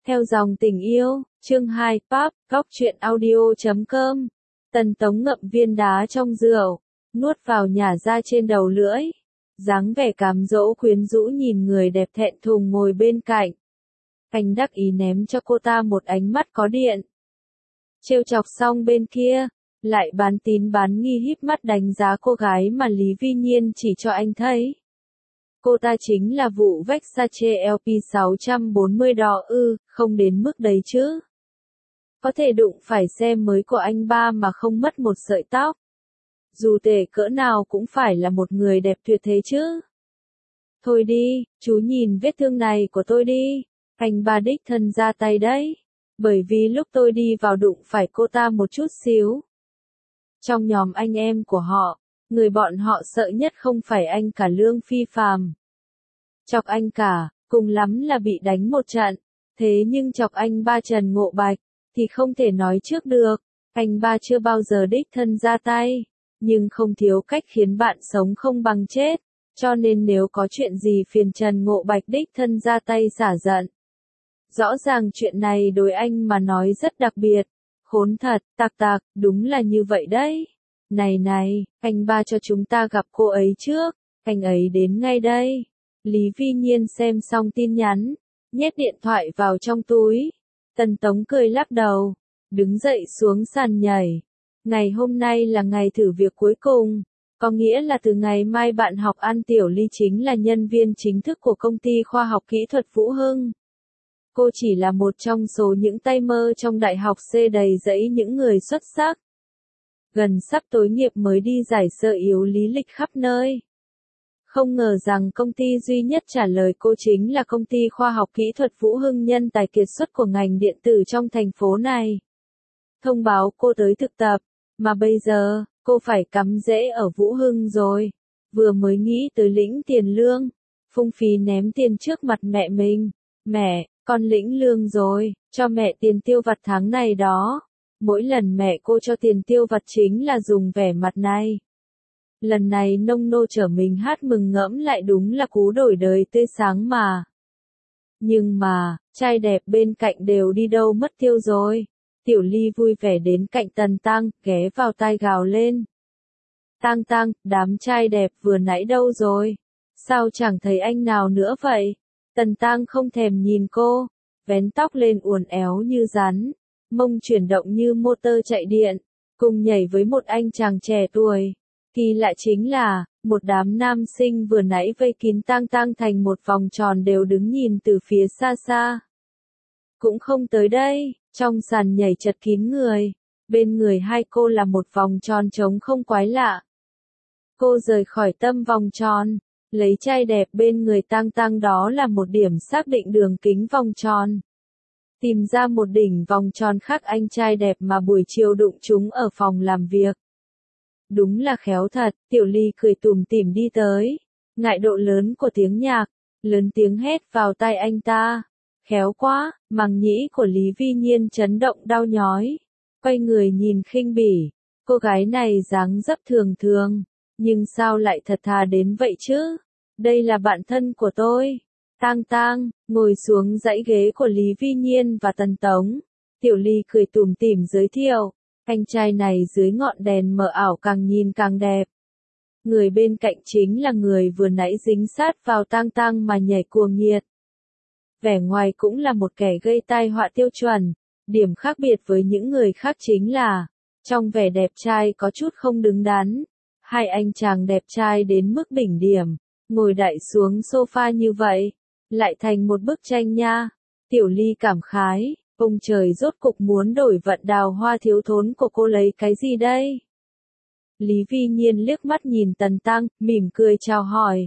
Theo dòng tình yêu, chương 2, Pop, góc truyện audio.com. Tần Tống ngậm viên đá trong rượu, nuốt vào nhả ra trên đầu lưỡi. Dáng vẻ cám dỗ quyến rũ nhìn người đẹp thẹn thùng ngồi bên cạnh. Anh đắc ý ném cho cô ta một ánh mắt có điện. Trêu chọc xong bên kia, lại bán tín bán nghi híp mắt đánh giá cô gái mà Lý Vi Nhiên chỉ cho anh thấy. Cô ta chính là vụ Versace LP 640 đó ư, không đến mức đấy chứ. Có thể đụng phải xe mới của anh ba mà không mất một sợi tóc. Dù tệ cỡ nào cũng phải là một người đẹp tuyệt thế chứ. Thôi đi, chú nhìn vết thương này của tôi đi. Anh ba đích thân ra tay đấy. Bởi vì lúc tôi đi vào đụng phải cô ta một chút xíu. Trong nhóm anh em của họ, người bọn họ sợ nhất không phải anh cả Lương Phi Phàm. Chọc anh cả, cùng lắm là bị đánh một trận. Thế nhưng chọc anh ba Trần Ngộ Bạch, thì không thể nói trước được. Anh ba chưa bao giờ đích thân ra tay, nhưng không thiếu cách khiến bạn sống không bằng chết. Cho nên nếu có chuyện gì phiền Trần Ngộ Bạch đích thân ra tay xả giận. Rõ ràng chuyện này đối anh mà nói rất đặc biệt. Khốn thật, tạc, đúng là như vậy đấy. Này, anh ba cho chúng ta gặp cô ấy trước, anh ấy đến ngay đây. Lý Vi Nhiên xem xong tin nhắn, nhét điện thoại vào trong túi. Tần Tống cười lắc đầu, đứng dậy xuống sàn nhảy. Ngày hôm nay là ngày thử việc cuối cùng, có nghĩa là từ ngày mai bạn học An Tiểu Ly chính là nhân viên chính thức của công ty khoa học kỹ thuật Vũ Hưng. Cô chỉ là một trong số những tay mơ trong đại học C đầy dẫy những người xuất sắc. Gần sắp tối nghiệp mới đi giải sơ yếu lý lịch khắp nơi. Không ngờ rằng công ty duy nhất trả lời cô chính là công ty khoa học kỹ thuật Vũ Hưng, nhân tài kiệt xuất của ngành điện tử trong thành phố này. Thông báo cô tới thực tập, mà bây giờ, cô phải cắm rễ ở Vũ Hưng rồi. Vừa mới nghĩ tới lĩnh tiền lương, phung phí ném tiền trước mặt mẹ mình. Mẹ, con lĩnh lương rồi, cho mẹ tiền tiêu vặt tháng này đó. Mỗi lần mẹ cô cho tiền tiêu vặt chính là dùng vẻ mặt này. Lần này nông nô chở mình hát mừng ngẫm lại đúng là cú đổi đời tươi sáng mà. Nhưng mà, trai đẹp bên cạnh đều đi đâu mất tiêu rồi. Tiểu Ly vui vẻ đến cạnh Tần Tăng, ghé vào tai gào lên. Tăng, đám trai đẹp vừa nãy đâu rồi? Sao chẳng thấy anh nào nữa vậy? Tần Tăng không thèm nhìn cô, vén tóc lên uốn éo như rắn, mông chuyển động như motor chạy điện, cùng nhảy với một anh chàng trẻ tuổi. Kỳ lạ chính là, một đám nam sinh vừa nãy vây kín Tăng thành một vòng tròn đều đứng nhìn từ phía xa xa. Cũng không tới đây, trong sàn nhảy chật kín người, bên người hai cô là một vòng tròn trống không quái lạ. Cô rời khỏi tâm vòng tròn, lấy trai đẹp bên người Tăng đó là một điểm xác định đường kính vòng tròn. Tìm ra một đỉnh vòng tròn khác anh trai đẹp mà buổi chiều đụng chúng ở phòng làm việc. Đúng là khéo thật, Tiểu Ly cười tủm tỉm đi tới, ngại độ lớn của tiếng nhạc, lớn tiếng hét vào tai anh ta. Khéo quá, màng nhĩ của Lý Vi Nhiên chấn động đau nhói, quay người nhìn khinh bỉ, cô gái này dáng dấp thường, nhưng sao lại thật thà đến vậy chứ? Đây là bạn thân của tôi. Tăng, ngồi xuống dãy ghế của Lý Vi Nhiên và Tần Tống. Tiểu Ly cười tủm tỉm giới thiệu, anh trai này dưới ngọn đèn mờ ảo càng nhìn càng đẹp. Người bên cạnh chính là người vừa nãy dính sát vào Tăng mà nhảy cuồng nhiệt. Vẻ ngoài cũng là một kẻ gây tai họa tiêu chuẩn. Điểm khác biệt với những người khác chính là, trong vẻ đẹp trai có chút không đứng đắn. Hai anh chàng đẹp trai đến mức đỉnh điểm, ngồi đậy xuống sofa như vậy, lại thành một bức tranh nha. Tiểu Ly cảm khái, ông trời rốt cục muốn đổi vận đào hoa thiếu thốn của cô lấy cái gì đây? Lý Vi Nhiên liếc mắt nhìn Tần Tăng, mỉm cười chào hỏi.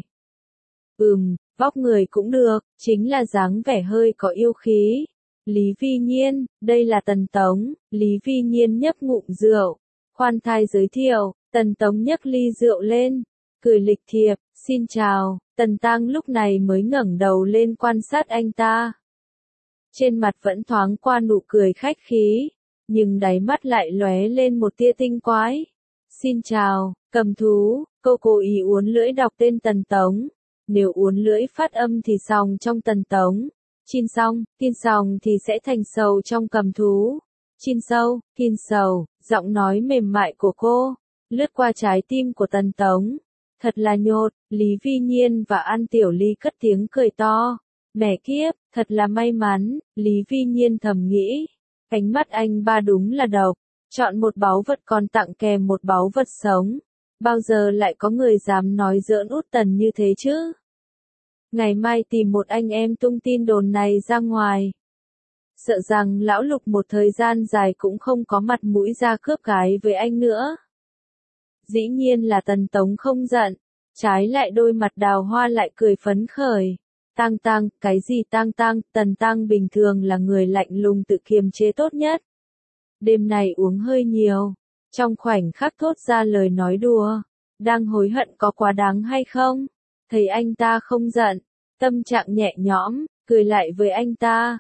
Vóc người cũng được, chính là dáng vẻ hơi có yêu khí. Lý Vi Nhiên, đây là Tần Tống. Lý Vi Nhiên nhấp ngụm rượu, khoan thai giới thiệu. Tần Tống nhấc ly rượu lên, cười lịch thiệp, xin chào. Tần Tăng lúc này mới ngẩng đầu lên quan sát anh ta. Trên mặt vẫn thoáng qua nụ cười khách khí, nhưng đáy mắt lại lóe lên một tia tinh quái. Xin chào, cầm thú. Cô cố ý uốn lưỡi đọc tên Tần Tống. Nếu uốn lưỡi phát âm thì xong trong Tần Tống, Tin xong thì sẽ thành sầu trong cầm thú. Tin sầu, giọng nói mềm mại của cô, lướt qua trái tim của Tần Tống. Thật là nhột, Lý Vi Nhiên và An Tiểu Ly cất tiếng cười to. Mẹ kiếp, thật là may mắn, Lý Vi Nhiên thầm nghĩ. Ánh mắt anh ba đúng là độc, chọn một báu vật còn tặng kèm một báu vật sống. Bao giờ lại có người dám nói giỡn Út Tần như thế chứ? Ngày mai tìm một anh em tung tin đồn này ra ngoài. Sợ rằng lão Lục một thời gian dài cũng không có mặt mũi ra cướp gái với anh nữa. Dĩ nhiên là Tần Tống không giận, trái lại đôi mặt đào hoa lại cười phấn khởi. Tang, cái gì Tang, Tần Tang bình thường là người lạnh lùng tự kiềm chế tốt nhất. Đêm này uống hơi nhiều, trong khoảnh khắc thốt ra lời nói đùa, đang hối hận có quá đáng hay không? Thấy anh ta không giận, tâm trạng nhẹ nhõm, cười lại với anh ta.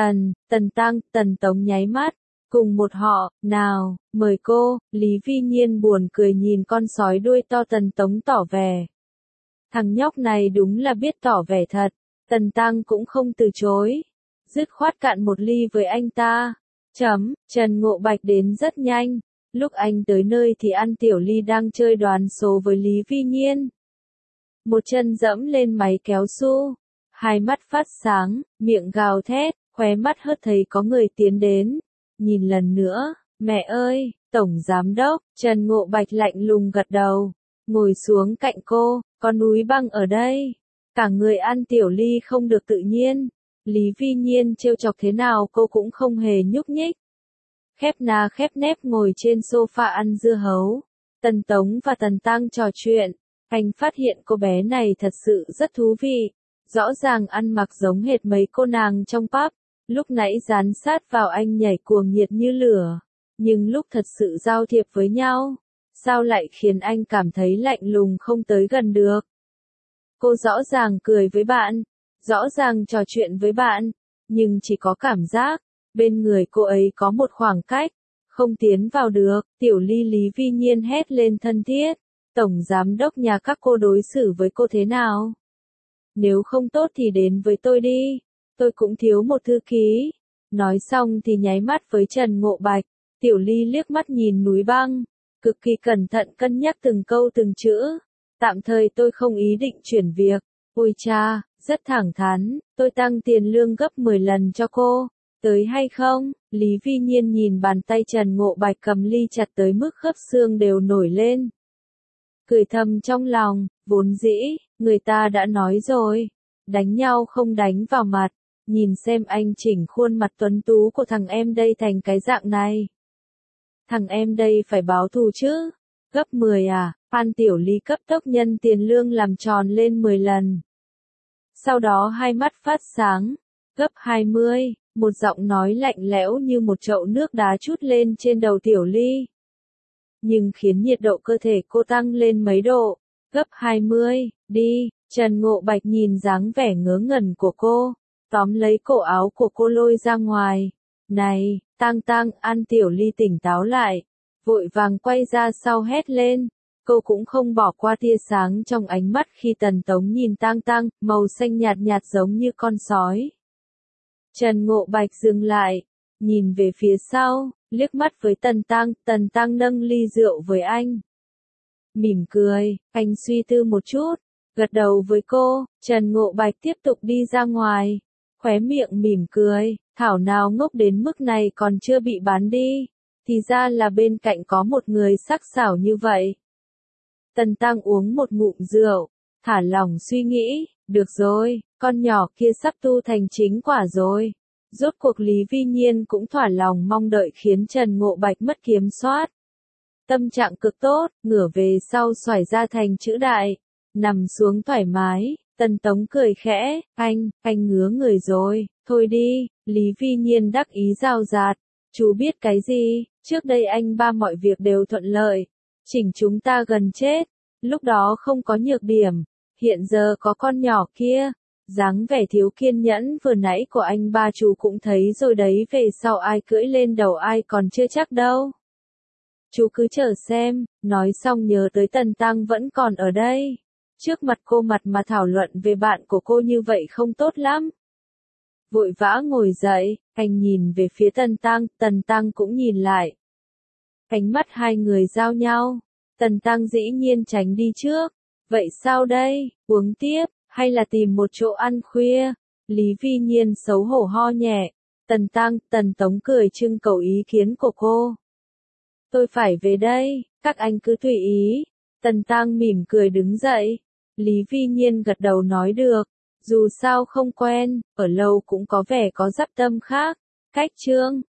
Tần Tống nháy mắt, cùng một họ, nào, mời cô, Lý Vi Nhiên buồn cười nhìn con sói đuôi to Tần Tống tỏ vẻ. Thằng nhóc này đúng là biết tỏ vẻ thật, Tần Tăng cũng không từ chối, dứt khoát cạn một ly với anh ta. Trần Ngộ Bạch đến rất nhanh, lúc anh tới nơi thì An Tiểu Ly đang chơi đoán số với Lý Vi Nhiên. Một chân dẫm lên máy kéo su, hai mắt phát sáng, miệng gào thét, khóe mắt hớt thấy có người tiến đến. Nhìn lần nữa, mẹ ơi, Tổng Giám Đốc, Trần Ngộ Bạch lạnh lùng gật đầu, ngồi xuống cạnh cô, có núi băng ở đây. Cả người An Tiểu Ly không được tự nhiên, Lý Vi Nhiên trêu chọc thế nào cô cũng không hề nhúc nhích. Khép nà khép nép ngồi trên sofa ăn dưa hấu, Tần Tống và Tần Tăng trò chuyện, anh phát hiện cô bé này thật sự rất thú vị, rõ ràng ăn mặc giống hệt mấy cô nàng trong pub. Lúc nãy dán sát vào anh nhảy cuồng nhiệt như lửa, nhưng lúc thật sự giao thiệp với nhau, sao lại khiến anh cảm thấy lạnh lùng không tới gần được. Cô rõ ràng cười với bạn, rõ ràng trò chuyện với bạn, nhưng chỉ có cảm giác, bên người cô ấy có một khoảng cách, không tiến vào được. Tiểu Ly Lý Vi Nhiên hét lên thân thiết, Tổng Giám Đốc nhà các cô đối xử với cô thế nào? Nếu không tốt thì đến với tôi đi. Tôi cũng thiếu một thư ký. Nói xong thì nháy mắt với Trần Ngộ Bạch, Tiểu Ly liếc mắt nhìn núi băng, cực kỳ cẩn thận cân nhắc từng câu từng chữ. Tạm thời tôi không ý định chuyển việc. Ôi cha, rất thẳng thắn, tôi tăng tiền lương gấp 10 lần cho cô. Tới hay không? Lý Vi Nhiên nhìn bàn tay Trần Ngộ Bạch cầm ly chặt tới mức khớp xương đều nổi lên. Cười thầm trong lòng, vốn dĩ, người ta đã nói rồi, đánh nhau không đánh vào mặt. Nhìn xem anh chỉnh khuôn mặt tuấn tú của thằng em đây thành cái dạng này. Thằng em đây phải báo thù chứ. Gấp 10 à, An Tiểu Ly cấp tốc nhân tiền lương làm tròn lên 10 lần. Sau đó hai mắt phát sáng, gấp 20, một giọng nói lạnh lẽo như một chậu nước đá trút lên trên đầu Tiểu Ly. Nhưng khiến nhiệt độ cơ thể cô tăng lên mấy độ, gấp 20, đi, Trần Ngộ Bạch nhìn dáng vẻ ngớ ngẩn của cô. Tóm lấy cổ áo của cô lôi ra ngoài. Này, Tang, An Tiểu Ly tỉnh táo lại, vội vàng quay ra sau hét lên. Cô cũng không bỏ qua tia sáng trong ánh mắt khi Tần Tống nhìn Tang, màu xanh nhạt nhạt giống như con sói. Trần Ngộ Bạch dừng lại, nhìn về phía sau, liếc mắt với Tần Tang nâng ly rượu với anh. Mỉm cười, anh suy tư một chút, gật đầu với cô. Trần Ngộ Bạch tiếp tục đi ra ngoài. Khóe miệng mỉm cười, thảo nào ngốc đến mức này còn chưa bị bán đi, thì ra là bên cạnh có một người sắc sảo như vậy. Tần Tăng uống một ngụm rượu, thả lỏng suy nghĩ, được rồi, con nhỏ kia sắp tu thành chính quả rồi. Rốt cuộc Lý Vi Nhiên cũng thỏa lòng mong đợi khiến Trần Ngộ Bạch mất kiểm soát. Tâm trạng cực tốt, ngửa về sau xoải ra thành chữ đại, nằm xuống thoải mái. Tần Tống cười khẽ, anh ngứa người rồi, thôi đi. Lý Vi Nhiên đắc ý rào rạt, chú biết cái gì, trước đây anh ba mọi việc đều thuận lợi, chỉnh chúng ta gần chết, lúc đó không có nhược điểm, hiện giờ có con nhỏ kia, dáng vẻ thiếu kiên nhẫn vừa nãy của anh ba chú cũng thấy rồi đấy, về sau ai cưỡi lên đầu ai còn chưa chắc đâu. Chú cứ chờ xem. Nói xong nhớ tới Tần Tăng vẫn còn ở đây. Trước mặt cô mặt mà thảo luận về bạn của cô như vậy không tốt lắm. vội vã ngồi dậy, anh nhìn về phía Tần Tăng cũng nhìn lại. Ánh mắt hai người giao nhau, Tần Tăng dĩ nhiên tránh đi trước. Vậy sao đây, uống tiếp, hay là tìm một chỗ ăn khuya? Lý Vi Nhiên xấu hổ ho nhẹ. Tần Tống cười trưng cầu ý kiến của cô. Tôi phải về đây, các anh cứ tùy ý. Tần Tăng mỉm cười đứng dậy. Lý Vi Nhiên gật đầu nói được. Dù sao không quen, ở lâu cũng có vẻ có dắp tâm khác. Cách chương